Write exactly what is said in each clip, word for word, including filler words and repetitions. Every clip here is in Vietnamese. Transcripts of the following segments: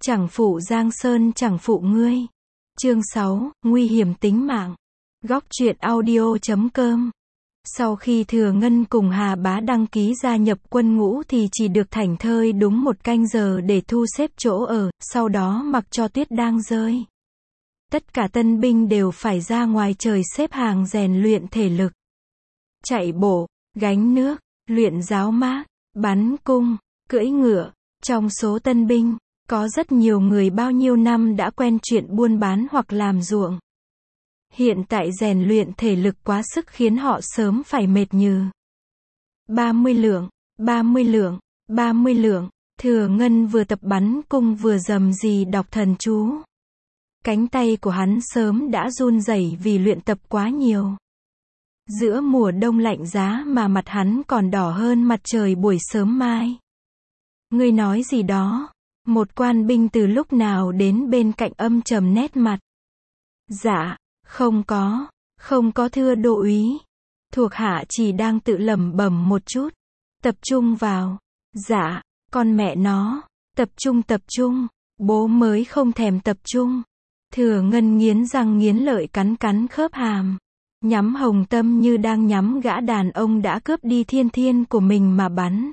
Chẳng phụ Giang Sơn chẳng phụ ngươi. Chương sáu, nguy hiểm tính mạng. Góc truyện audio chấm com. Sau khi Thừa Ngân cùng Hà Bá đăng ký gia nhập quân ngũ thì chỉ được thảnh thơi đúng một canh giờ để thu xếp chỗ ở, sau đó mặc cho tuyết đang rơi. Tất cả tân binh đều phải ra ngoài trời xếp hàng rèn luyện thể lực. Chạy bộ, gánh nước, luyện giáo mác, bắn cung, cưỡi ngựa. Trong số tân binh, có rất nhiều người bao nhiêu năm đã quen chuyện buôn bán hoặc làm ruộng. Hiện tại rèn luyện thể lực quá sức khiến họ sớm phải mệt nhừ. ba mươi lượng, ba mươi lượng, ba mươi lượng, Thừa Ngân vừa tập bắn cung vừa rầm rì đọc thần chú. Cánh tay của hắn sớm đã run rẩy vì luyện tập quá nhiều. Giữa mùa đông lạnh giá mà mặt hắn còn đỏ hơn mặt trời buổi sớm mai. Ngươi nói gì đó? Một quan binh từ lúc nào đến bên cạnh âm trầm nét mặt. Dạ, không có, không có thưa đô úy. Thuộc hạ chỉ đang tự lẩm bẩm một chút. Tập trung vào. Dạ, con mẹ nó. Tập trung tập trung. Bố mới không thèm tập trung. Thừa Ngân nghiến răng nghiến lợi cắn cắn khớp hàm. Nhắm Hồng Tâm như đang nhắm gã đàn ông đã cướp đi thiên thiên của mình mà bắn.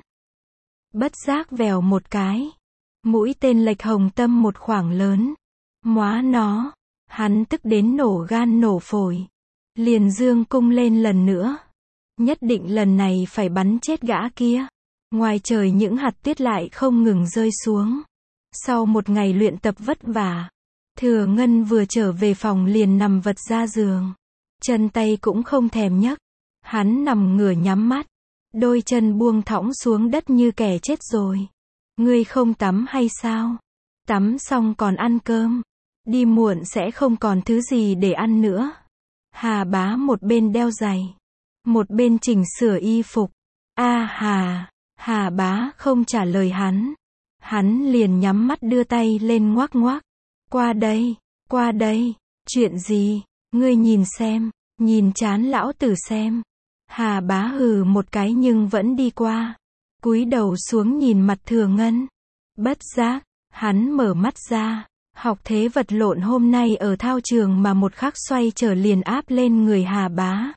Bất giác vèo một cái. Mũi tên lệch Hồng Tâm một khoảng lớn. Móa nó. Hắn tức đến nổ gan nổ phổi. Liền dương cung lên lần nữa. Nhất định lần này phải bắn chết gã kia. Ngoài trời những hạt tuyết lại không ngừng rơi xuống. Sau một ngày luyện tập vất vả, Thừa Ngân vừa trở về phòng liền nằm vật ra giường. Chân tay cũng không thèm nhấc. Hắn nằm ngửa nhắm mắt. Đôi chân buông thõng xuống đất như kẻ chết rồi. Ngươi không tắm hay sao? Tắm xong còn ăn cơm. Đi muộn sẽ không còn thứ gì để ăn nữa. Hà Bá một bên đeo giày, một bên chỉnh sửa y phục. A hà, Hà Bá không trả lời hắn. Hắn liền nhắm mắt đưa tay lên ngoắc ngoắc. Qua đây, qua đây. Chuyện gì? Ngươi nhìn xem, nhìn chán lão tử xem. Hà Bá hừ một cái nhưng vẫn đi qua. Cúi đầu xuống nhìn mặt Thừa Ngân. Bất giác, hắn mở mắt ra. Học thế vật lộn hôm nay ở thao trường mà một khắc xoay trở liền áp lên người Hà Bá.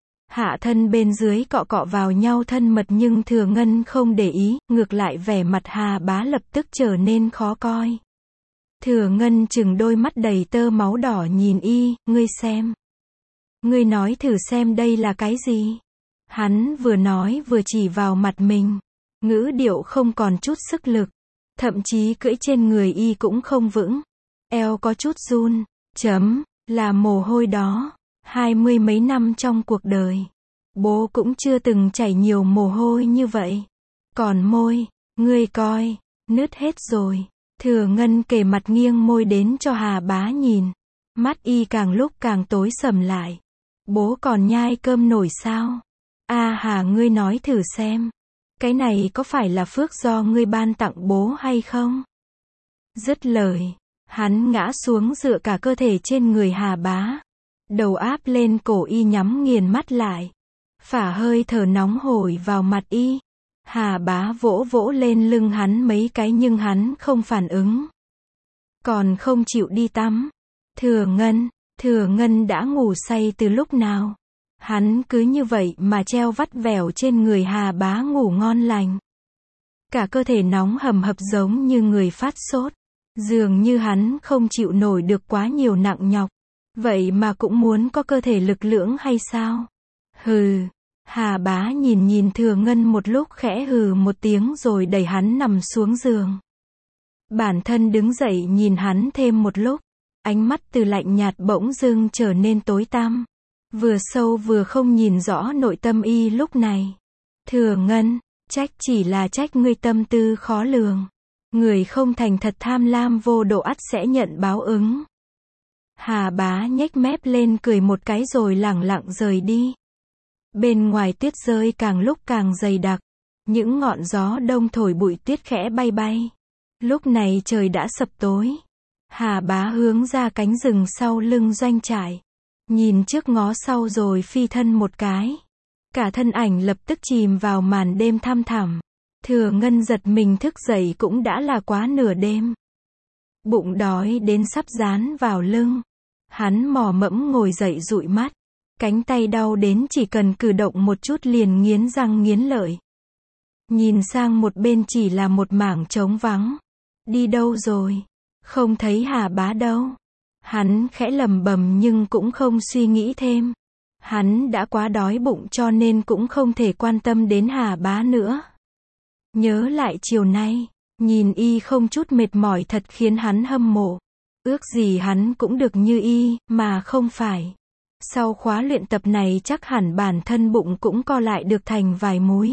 Hạ thân bên dưới cọ cọ vào nhau thân mật nhưng Thừa Ngân không để ý, ngược lại vẻ mặt Hà Bá lập tức trở nên khó coi. Thừa Ngân chừng đôi mắt đầy tơ máu đỏ nhìn y, ngươi xem. Ngươi nói thử xem đây là cái gì? Hắn vừa nói vừa chỉ vào mặt mình. Ngữ điệu không còn chút sức lực. Thậm chí cưỡi trên người y cũng không vững. Eo có chút run. Chấm, là mồ hôi đó. Hai mươi mấy năm trong cuộc đời. Bố cũng chưa từng chảy nhiều mồ hôi như vậy. Còn môi, ngươi coi, nứt hết rồi. Thừa Ngân kề mặt nghiêng môi đến cho Hà Bá nhìn. Mắt y càng lúc càng tối sầm lại. Bố còn nhai cơm nổi sao? A Hà ngươi nói thử xem. Cái này có phải là phước do ngươi ban tặng bố hay không? Dứt lời, hắn ngã xuống dựa cả cơ thể trên người Hà Bá. Đầu áp lên cổ y nhắm nghiền mắt lại. Phả hơi thở nóng hổi vào mặt y. Hà Bá vỗ vỗ lên lưng hắn mấy cái nhưng hắn không phản ứng. Còn không chịu đi tắm. Thừa Ngân, Thừa Ngân đã ngủ say từ lúc nào? Hắn cứ như vậy mà treo vắt vẻo trên người Hà Bá ngủ ngon lành. Cả cơ thể nóng hầm hập giống như người phát sốt. Dường như hắn không chịu nổi được quá nhiều nặng nhọc. Vậy mà cũng muốn có cơ thể lực lưỡng hay sao? Hừ. Hà Bá nhìn nhìn Thừa Ngân một lúc khẽ hừ một tiếng rồi đẩy hắn nằm xuống giường. Bản thân đứng dậy nhìn hắn thêm một lúc. Ánh mắt từ lạnh nhạt bỗng dưng trở nên tối tăm. Vừa sâu vừa không nhìn rõ nội tâm y lúc này. Thừa Ngân, trách chỉ là trách ngươi tâm tư khó lường. Người không thành thật tham lam vô độ ắt sẽ nhận báo ứng. Hà Bá nhếch mép lên cười một cái rồi lẳng lặng rời đi. Bên ngoài tuyết rơi càng lúc càng dày đặc. Những ngọn gió đông thổi bụi tuyết khẽ bay bay. Lúc này trời đã sập tối. Hà Bá hướng ra cánh rừng sau lưng doanh trại. Nhìn trước ngó sau rồi phi thân một cái. Cả thân ảnh lập tức chìm vào màn đêm thăm thẳm. Thừa Ngân giật mình thức dậy cũng đã là quá nửa đêm. Bụng đói đến sắp dán vào lưng. Hắn mò mẫm ngồi dậy dụi mắt. Cánh tay đau đến chỉ cần cử động một chút liền nghiến răng nghiến lợi. Nhìn sang một bên chỉ là một mảng trống vắng. Đi đâu rồi? Không thấy Hà Bá đâu. Hắn khẽ lẩm bẩm nhưng cũng không suy nghĩ thêm. Hắn đã quá đói bụng cho nên cũng không thể quan tâm đến Hà Bá nữa. Nhớ lại chiều nay, nhìn y không chút mệt mỏi thật khiến hắn hâm mộ. Ước gì hắn cũng được như y, mà không phải. Sau khóa luyện tập này chắc hẳn bản thân bụng cũng co lại được thành vài múi.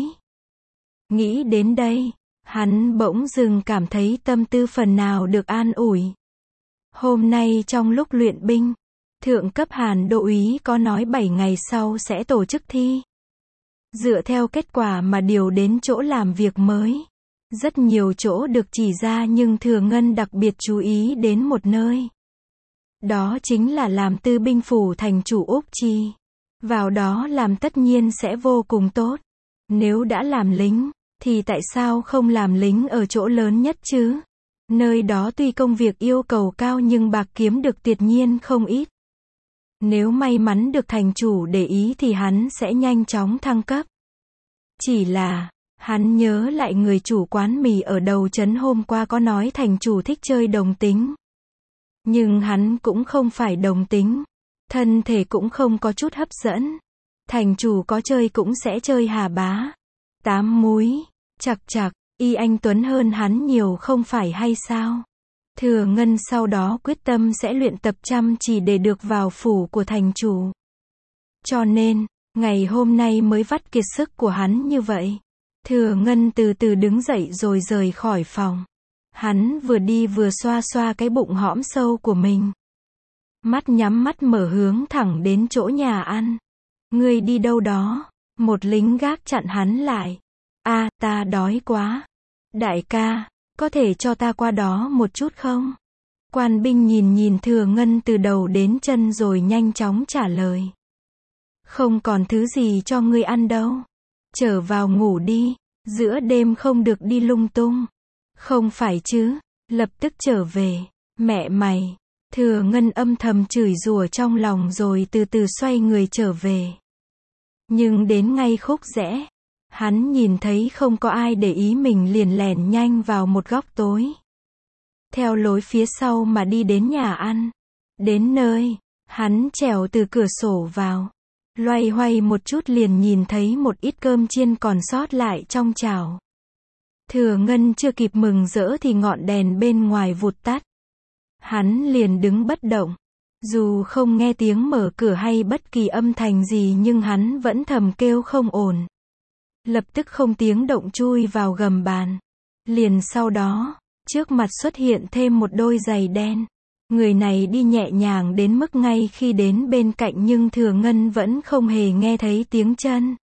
Nghĩ đến đây, hắn bỗng dưng cảm thấy tâm tư phần nào được an ủi. Hôm nay trong lúc luyện binh, thượng cấp Hàn Đô úy có nói bảy ngày sau sẽ tổ chức thi. Dựa theo kết quả mà điều đến chỗ làm việc mới. Rất nhiều chỗ được chỉ ra nhưng Thừa Ngân đặc biệt chú ý đến một nơi. Đó chính là làm tư binh phủ thành chủ Úc Chi. Vào đó làm tất nhiên sẽ vô cùng tốt. Nếu đã làm lính, thì tại sao không làm lính ở chỗ lớn nhất chứ? Nơi đó tuy công việc yêu cầu cao nhưng bạc kiếm được tuyệt nhiên không ít. Nếu may mắn được thành chủ để ý thì hắn sẽ nhanh chóng thăng cấp. Chỉ là, hắn nhớ lại người chủ quán mì ở đầu trấn hôm qua có nói thành chủ thích chơi đồng tính. Nhưng hắn cũng không phải đồng tính. Thân thể cũng không có chút hấp dẫn. Thành chủ có chơi cũng sẽ chơi Hà Bá. Tám múi, chặc chặc, y anh tuấn hơn hắn nhiều không phải hay sao? Thừa Ngân sau đó quyết tâm sẽ luyện tập chăm chỉ để được vào phủ của thành chủ. Cho nên, ngày hôm nay mới vắt kiệt sức của hắn như vậy. Thừa Ngân từ từ đứng dậy rồi rời khỏi phòng. Hắn vừa đi vừa xoa xoa cái bụng hõm sâu của mình. Mắt nhắm mắt mở hướng thẳng đến chỗ nhà ăn. Ngươi đi đâu đó? Một lính gác chặn hắn lại. A, ta đói quá. Đại ca, có thể cho ta qua đó một chút không? Quan binh nhìn nhìn Thừa Ngân từ đầu đến chân rồi nhanh chóng trả lời. Không còn thứ gì cho ngươi ăn đâu. Trở vào ngủ đi, giữa đêm không được đi lung tung. Không phải chứ, lập tức trở về. Mẹ mày. Thừa Ngân âm thầm chửi rủa trong lòng rồi từ từ xoay người trở về. Nhưng đến ngay khúc rẽ, hắn nhìn thấy không có ai để ý mình liền lẻn nhanh vào một góc tối. Theo lối phía sau mà đi đến nhà ăn. Đến nơi, hắn trèo từ cửa sổ vào. Loay hoay một chút liền nhìn thấy một ít cơm chiên còn sót lại trong chảo. Thừa Ngân chưa kịp mừng rỡ thì ngọn đèn bên ngoài vụt tắt. Hắn liền đứng bất động. Dù không nghe tiếng mở cửa hay bất kỳ âm thanh gì nhưng hắn vẫn thầm kêu không ổn. Lập tức không tiếng động chui vào gầm bàn. Liền sau đó, trước mặt xuất hiện thêm một đôi giày đen. Người này đi nhẹ nhàng đến mức ngay khi đến bên cạnh nhưng Thừa Ngân vẫn không hề nghe thấy tiếng chân.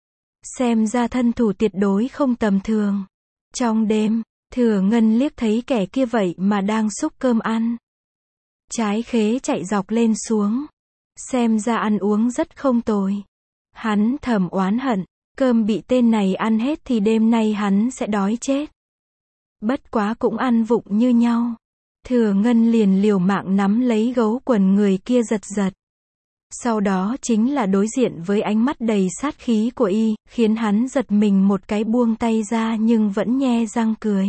Xem ra thân thủ tuyệt đối không tầm thường. Trong đêm, Thừa Ngân liếc thấy kẻ kia vậy mà đang xúc cơm ăn. Trái khế chạy dọc lên xuống. Xem ra ăn uống rất không tồi. Hắn thầm oán hận, cơm bị tên này ăn hết thì đêm nay hắn sẽ đói chết. Bất quá cũng ăn vụng như nhau. Thừa Ngân liền liều mạng nắm lấy gấu quần người kia giật giật. Sau đó chính là đối diện với ánh mắt đầy sát khí của y, khiến hắn giật mình một cái buông tay ra nhưng vẫn nhe răng cười.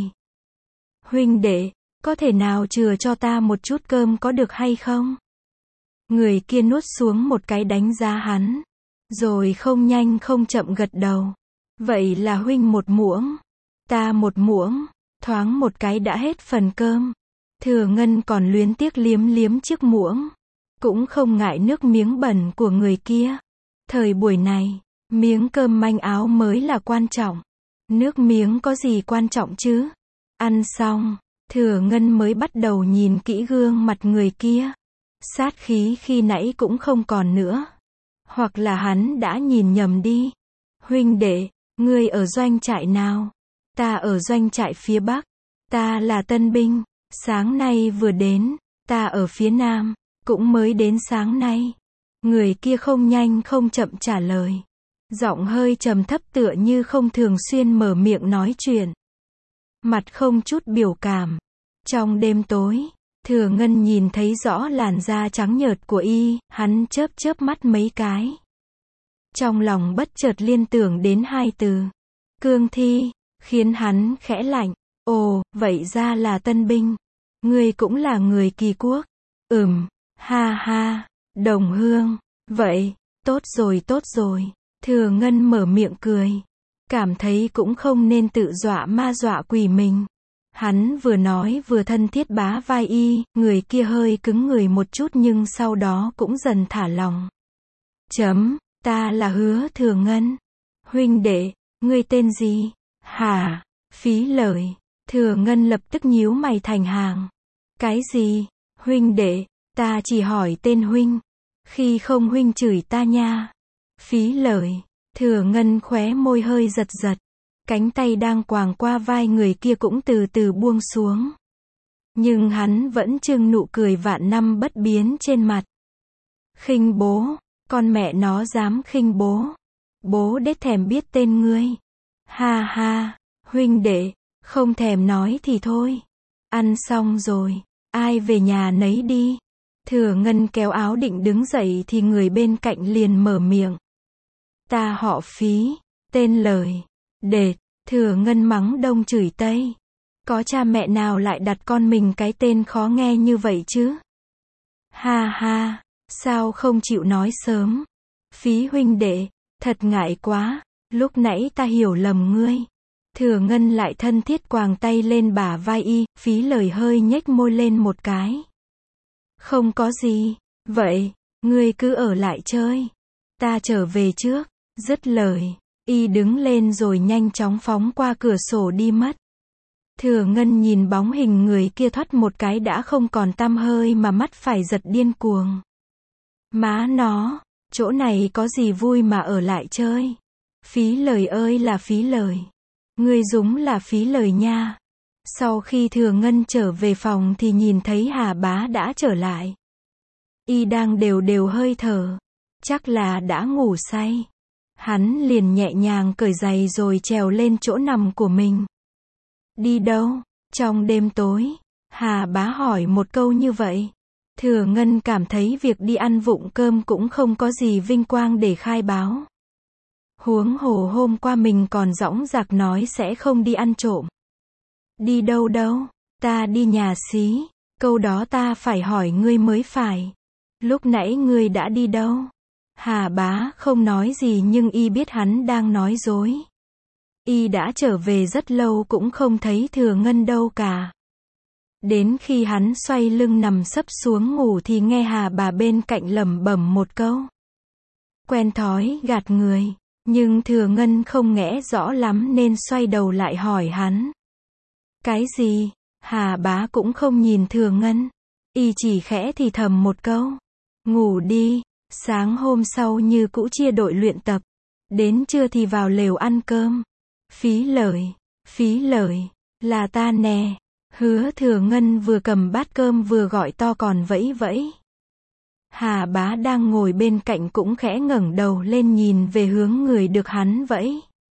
Huynh đệ, có thể nào chừa cho ta một chút cơm có được hay không? Người kia nuốt xuống một cái đánh giá hắn. Rồi không nhanh không chậm gật đầu. Vậy là huynh một muỗng. Ta một muỗng. Thoáng một cái đã hết phần cơm. Thừa Ngân còn luyến tiếc liếm liếm chiếc muỗng. Cũng không ngại nước miếng bẩn của người kia. Thời buổi này, miếng cơm manh áo mới là quan trọng. Nước miếng có gì quan trọng chứ? Ăn xong, Thừa Ngân mới bắt đầu nhìn kỹ gương mặt người kia. Sát khí khi nãy cũng không còn nữa. Hoặc là hắn đã nhìn nhầm đi. Huynh đệ, ngươi ở doanh trại nào? Ta ở doanh trại phía Bắc. Ta là tân binh. Sáng nay vừa đến. Ta ở phía Nam. Cũng mới đến sáng nay. Người kia không nhanh không chậm trả lời. Giọng hơi trầm thấp tựa như không thường xuyên mở miệng nói chuyện. Mặt không chút biểu cảm. Trong đêm tối, Thừa Ngân nhìn thấy rõ làn da trắng nhợt của y, hắn chớp chớp mắt mấy cái. Trong lòng bất chợt liên tưởng đến hai từ. Cương thi, khiến hắn khẽ lạnh. Ồ, vậy ra là tân binh. Ngươi cũng là người Kỳ Quốc. Ừm, ha ha, đồng hương. Vậy, tốt rồi tốt rồi. Thừa Ngân mở miệng cười. Cảm thấy cũng không nên tự dọa ma dọa quỷ mình. Hắn vừa nói vừa thân thiết bá vai y, người kia hơi cứng người một chút nhưng sau đó cũng dần thả lòng. Chấm, ta là Hứa Thừa Ngân. Huynh đệ, ngươi tên gì? Hả? Phí Lời. Thừa Ngân lập tức nhíu mày thành hàng. Cái gì? Huynh đệ, ta chỉ hỏi tên huynh. Khi không huynh chửi ta nha. Phí Lời. Thừa Ngân khóe môi hơi giật giật. Cánh tay đang quàng qua vai người kia cũng từ từ buông xuống. Nhưng hắn vẫn trưng nụ cười vạn năm bất biến trên mặt. Khinh bố, con mẹ nó dám khinh bố. Bố đét thèm biết tên ngươi. Ha ha, huynh đệ, không thèm nói thì thôi. Ăn xong rồi, ai về nhà nấy đi. Thừa Ngân kéo áo định đứng dậy thì người bên cạnh liền mở miệng. Ta họ Phí, tên Lời. Đệt, Thừa Ngân mắng đông chửi tây. Có cha mẹ nào lại đặt con mình cái tên khó nghe như vậy chứ? Ha ha, sao không chịu nói sớm? Phí huynh đệ, thật ngại quá, lúc nãy ta hiểu lầm ngươi. Thừa Ngân lại thân thiết quàng tay lên bả vai y, Phí Lời hơi nhếch môi lên một cái. Không có gì, vậy, ngươi cứ ở lại chơi. Ta trở về trước, dứt lời. Y đứng lên rồi nhanh chóng phóng qua cửa sổ đi mất. Thừa Ngân nhìn bóng hình người kia thoát một cái đã không còn tăm hơi mà mắt phải giật điên cuồng. Má nó, chỗ này có gì vui mà ở lại chơi. Phí Lời ơi là Phí Lời. Ngươi đúng là Phí Lời nha. Sau khi Thừa Ngân trở về phòng thì nhìn thấy Hà Bá đã trở lại. Y đang đều đều hơi thở. Chắc là đã ngủ say. Hắn liền nhẹ nhàng cởi giày rồi trèo lên chỗ nằm của mình. Đi đâu? Trong đêm tối, Hà Bá hỏi một câu như vậy. Thừa Ngân cảm thấy việc đi ăn vụng cơm cũng không có gì vinh quang để khai báo. Huống hồ hôm qua mình còn dõng dạc nói sẽ không đi ăn trộm. Đi đâu đâu? Ta đi nhà xí. Câu đó ta phải hỏi ngươi mới phải. Lúc nãy ngươi đã đi đâu? Hà Bá không nói gì nhưng y biết hắn đang nói dối. Y đã trở về rất lâu cũng không thấy Thừa Ngân đâu cả. Đến khi hắn xoay lưng nằm sấp xuống ngủ thì nghe Hà bà bên cạnh lẩm bẩm một câu. Quen thói gạt người, nhưng Thừa Ngân không nghe rõ lắm nên xoay đầu lại hỏi hắn. Cái gì? Hà Bá cũng không nhìn Thừa Ngân. Y chỉ khẽ thì thầm một câu. Ngủ đi. Sáng hôm sau như cũ chia đội luyện tập. Đến trưa thì vào lều ăn cơm. Phí Lời, Phí Lời, là ta nè. Hứa Thừa Ngân vừa cầm bát cơm vừa gọi to còn vẫy vẫy. Hà Bá đang ngồi bên cạnh cũng khẽ ngẩng đầu lên nhìn về hướng người được hắn vẫy.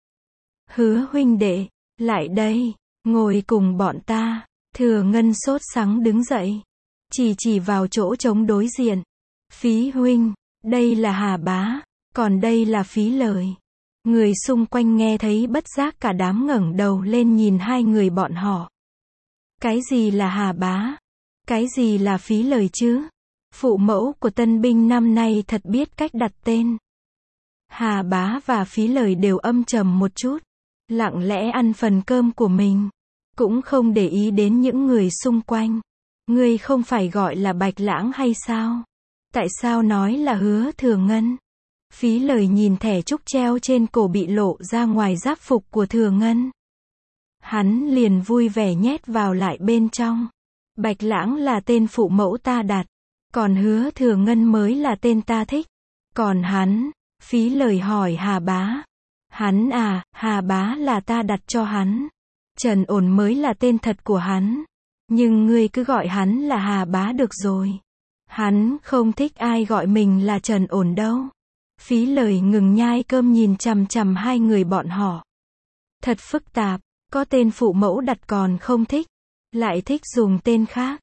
Hứa huynh đệ, lại đây, ngồi cùng bọn ta. Thừa Ngân sốt sắng đứng dậy. Chỉ chỉ vào chỗ trống đối diện. Phí huynh, đây là Hà Bá, còn đây là Phí Lời. Người xung quanh nghe thấy bất giác cả đám ngẩng đầu lên nhìn hai người bọn họ. Cái gì là Hà Bá? Cái gì là Phí Lời chứ? Phụ mẫu của tân binh năm nay thật biết cách đặt tên. Hà Bá và Phí Lời đều âm trầm một chút, lặng lẽ ăn phần cơm của mình, cũng không để ý đến những người xung quanh. Ngươi không phải gọi là Bạch Lãng hay sao? Tại sao nói là Hứa Thừa Ngân? Phí Lời nhìn thẻ trúc treo trên cổ bị lộ ra ngoài giáp phục của Thừa Ngân. Hắn liền vui vẻ nhét vào lại bên trong. Bạch Lãng là tên phụ mẫu ta đặt, còn Hứa Thừa Ngân mới là tên ta thích. Còn hắn? Phí Lời hỏi Hà Bá. Hắn à, Hà Bá là ta đặt cho hắn. Trần Ổn mới là tên thật của hắn. Nhưng ngươi cứ gọi hắn là Hà Bá được rồi. Hắn không thích ai gọi mình là Trần Ổn đâu. Phí Lời ngừng nhai cơm nhìn chằm chằm hai người bọn họ. Thật phức tạp, có tên phụ mẫu đặt còn không thích, lại thích dùng tên khác.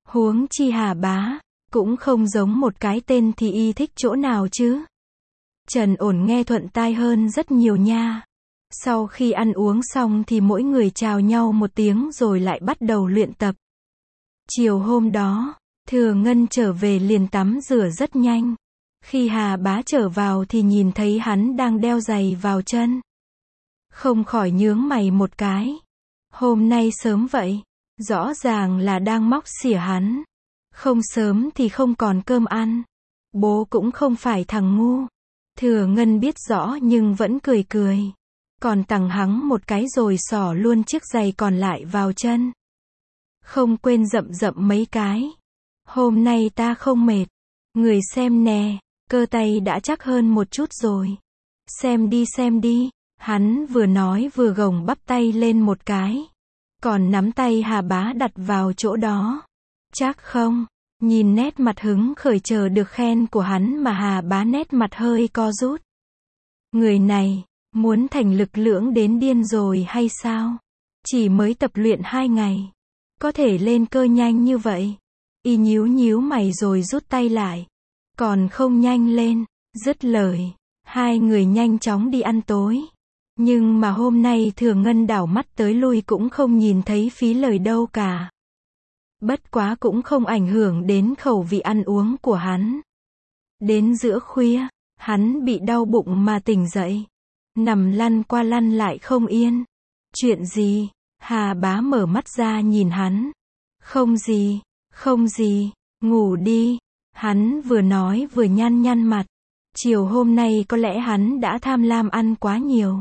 Huống chi Hà Bá, cũng không giống một cái tên thì y thích chỗ nào chứ. Trần Ổn nghe thuận tai hơn rất nhiều nha. Sau khi ăn uống xong thì mỗi người chào nhau một tiếng rồi lại bắt đầu luyện tập. Chiều hôm đó, Thừa Ngân trở về liền tắm rửa rất nhanh. Khi Hà Bá trở vào thì nhìn thấy hắn đang đeo giày vào chân. Không khỏi nhướng mày một cái. Hôm nay sớm vậy, rõ ràng là đang móc xỉa hắn. Không sớm thì không còn cơm ăn. Bố cũng không phải thằng ngu. Thừa Ngân biết rõ nhưng vẫn cười cười. Còn tặng hắn một cái rồi xỏ luôn chiếc giày còn lại vào chân. Không quên dậm dậm mấy cái. Hôm nay ta không mệt. Người xem nè, cơ tay đã chắc hơn một chút rồi. Xem đi xem đi. Hắn vừa nói vừa gồng bắp tay lên một cái. Còn nắm tay Hà Bá đặt vào chỗ đó. Chắc không? Nhìn nét mặt hứng khởi chờ được khen của hắn mà Hà Bá nét mặt hơi co rút. Người này, muốn thành lực lưỡng đến điên rồi hay sao? Chỉ mới tập luyện hai ngày. Có thể lên cơ nhanh như vậy. Y nhíu nhíu mày rồi rút tay lại. Còn không nhanh lên. Dứt lời. Hai người nhanh chóng đi ăn tối. Nhưng mà hôm nay Thừa Ngân đảo mắt tới lui cũng không nhìn thấy phí lời đâu cả. Bất quá cũng không ảnh hưởng đến khẩu vị ăn uống của hắn. Đến giữa khuya, hắn bị đau bụng mà tỉnh dậy. Nằm lăn qua lăn lại không yên. Chuyện gì? Hà Bá mở mắt ra nhìn hắn. Không gì, không gì, ngủ đi. Hắn vừa nói vừa nhăn nhăn mặt. Chiều hôm nay có lẽ hắn đã tham lam ăn quá nhiều.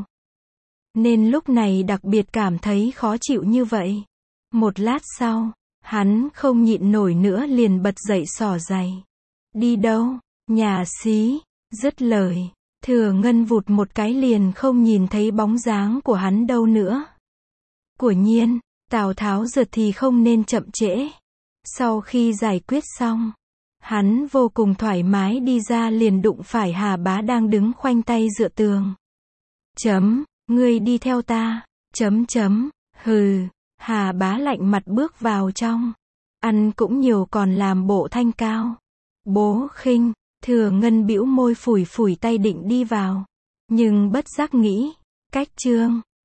Nên lúc này đặc biệt cảm thấy khó chịu như vậy. Một lát sau, hắn không nhịn nổi nữa liền bật dậy xỏ giày. Đi đâu? Nhà xí. Dứt lời, Thừa Ngân vụt một cái liền không nhìn thấy bóng dáng của hắn đâu nữa. Quả nhiên, Tào Tháo rượt thì không nên chậm trễ. Sau khi giải quyết xong, hắn vô cùng thoải mái đi ra liền đụng phải Hà Bá đang đứng khoanh tay dựa tường. Chấm, ngươi đi theo ta. Chấm chấm, hừ. Hà Bá lạnh mặt bước vào trong. Ăn cũng nhiều còn làm bộ thanh cao. Bố khinh. Thừa Ngân bĩu môi phủi phủi tay định đi vào. Nhưng bất giác nghĩ, cách chương.